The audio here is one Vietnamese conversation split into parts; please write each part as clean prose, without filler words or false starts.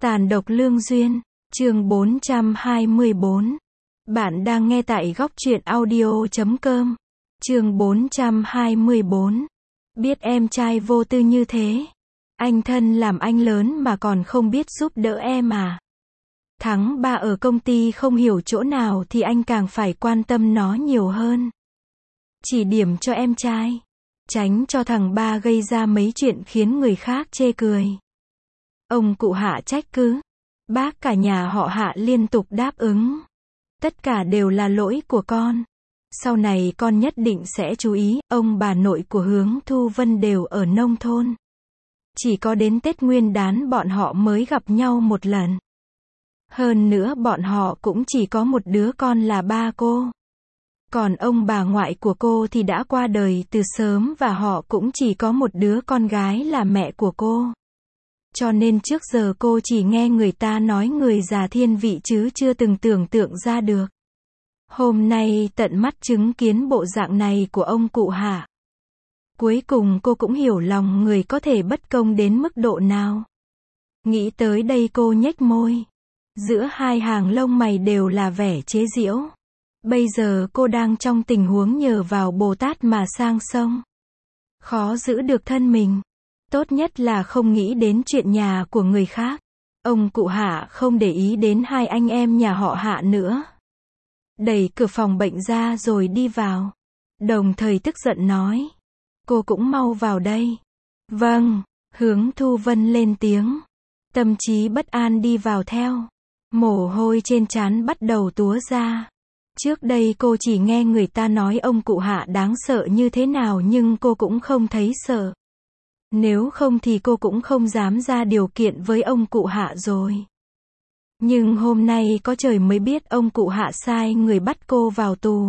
Tàn độc lương duyên, chương 424. Bạn đang nghe tại góc truyện audio.com. Chương 424. Biết em trai vô tư như thế. Anh thân làm anh lớn mà còn không biết giúp đỡ em à. Thắng ba ở công ty không hiểu chỗ nào thì anh càng phải quan tâm nó nhiều hơn. Chỉ điểm cho em trai. Tránh cho thằng ba gây ra mấy chuyện khiến người khác chê cười. Ông cụ Hạ trách cứ. Bác cả nhà họ Hạ liên tục đáp ứng. Tất cả đều là lỗi của con. Sau này con nhất định sẽ chú ý. Ông bà nội của Hướng Thu Vân đều ở nông thôn. Chỉ có đến Tết Nguyên Đán bọn họ mới gặp nhau một lần. Hơn nữa bọn họ cũng chỉ có một đứa con là ba cô. Còn ông bà ngoại của cô thì đã qua đời từ sớm và họ cũng chỉ có một đứa con gái là mẹ của cô. Cho nên trước giờ cô chỉ nghe người ta nói người già thiên vị chứ chưa từng tưởng tượng ra được. Hôm nay tận mắt chứng kiến bộ dạng này của ông cụ Hạ. Cuối cùng cô cũng hiểu lòng người có thể bất công đến mức độ nào. Nghĩ tới đây cô nhếch môi. Giữa hai hàng lông mày đều là vẻ chế giễu. Bây giờ cô đang trong tình huống nhờ vào Bồ Tát mà sang sông. Khó giữ được thân mình. Tốt nhất là không nghĩ đến chuyện nhà của người khác. Ông cụ Hạ không để ý đến hai anh em nhà họ Hạ nữa. Đẩy cửa phòng bệnh ra rồi đi vào. Đồng thời tức giận nói. Cô cũng mau vào đây. Vâng, Hướng Thu Vân lên tiếng. Tâm trí bất an đi vào theo. Mồ hôi trên trán bắt đầu túa ra. Trước đây cô chỉ nghe người ta nói ông cụ Hạ đáng sợ như thế nào nhưng cô cũng không thấy sợ. Nếu không thì cô cũng không dám ra điều kiện với ông cụ Hạ rồi. Nhưng hôm nay có trời mới biết ông cụ Hạ sai người bắt cô vào tù.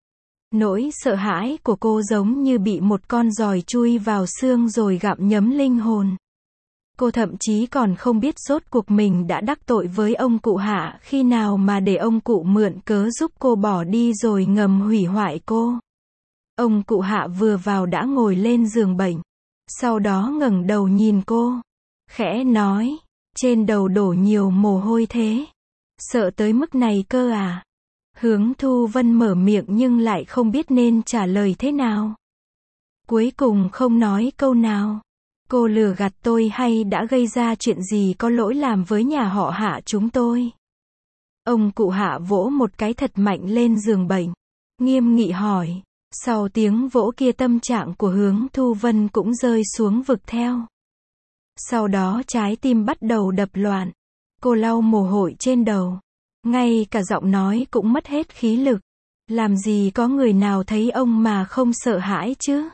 Nỗi sợ hãi của cô giống như bị một con giòi chui vào xương rồi gặm nhấm linh hồn. Cô thậm chí còn không biết rốt cuộc mình đã đắc tội với ông cụ Hạ khi nào mà để ông cụ mượn cớ giúp cô bỏ đi rồi ngầm hủy hoại cô. Ông cụ Hạ vừa vào đã ngồi lên giường bệnh. Sau đó ngẩng đầu nhìn cô. Khẽ nói. Trên đầu đổ nhiều mồ hôi thế. Sợ tới mức này cơ à? Hướng Thu Vân mở miệng nhưng lại không biết nên trả lời thế nào. Cuối cùng không nói câu nào. Cô lừa gạt tôi hay đã gây ra chuyện gì có lỗi làm với nhà họ Hạ chúng tôi? Ông cụ Hạ vỗ một cái thật mạnh lên giường bệnh. Nghiêm nghị hỏi. Sau tiếng vỗ kia tâm trạng của Hướng Thu Vân cũng rơi xuống vực theo. Sau đó trái tim bắt đầu đập loạn. Cô lau mồ hôi trên đầu. Ngay cả giọng nói cũng mất hết khí lực. Làm gì có người nào thấy ông mà không sợ hãi chứ?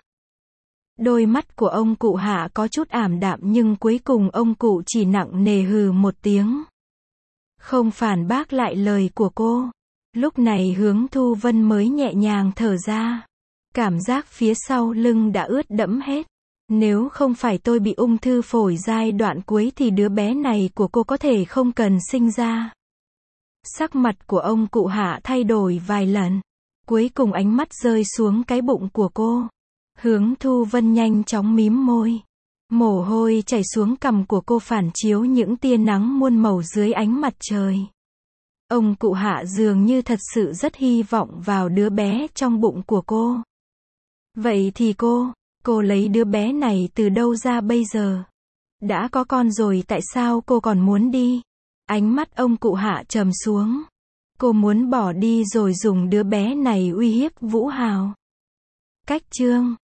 Đôi mắt của ông cụ Hạ có chút ảm đạm nhưng cuối cùng ông cụ chỉ nặng nề hừ một tiếng. Không phản bác lại lời của cô. Lúc này Hướng Thu Vân mới nhẹ nhàng thở ra. Cảm giác phía sau lưng đã ướt đẫm hết. Nếu không phải tôi bị ung thư phổi giai đoạn cuối thì đứa bé này của cô có thể không cần sinh ra. Sắc mặt của ông cụ Hạ thay đổi vài lần. Cuối cùng ánh mắt rơi xuống cái bụng của cô. Hướng Thu Vân nhanh chóng mím môi. Mồ hôi chảy xuống cằm của cô phản chiếu những tia nắng muôn màu dưới ánh mặt trời. Ông cụ Hạ dường như thật sự rất hy vọng vào đứa bé trong bụng của cô. Vậy thì cô lấy đứa bé này từ đâu ra bây giờ? Đã có con rồi tại sao cô còn muốn đi? Ánh mắt ông cụ Hạ trầm xuống. Cô muốn bỏ đi rồi dùng đứa bé này uy hiếp Vũ Hào. Cách chương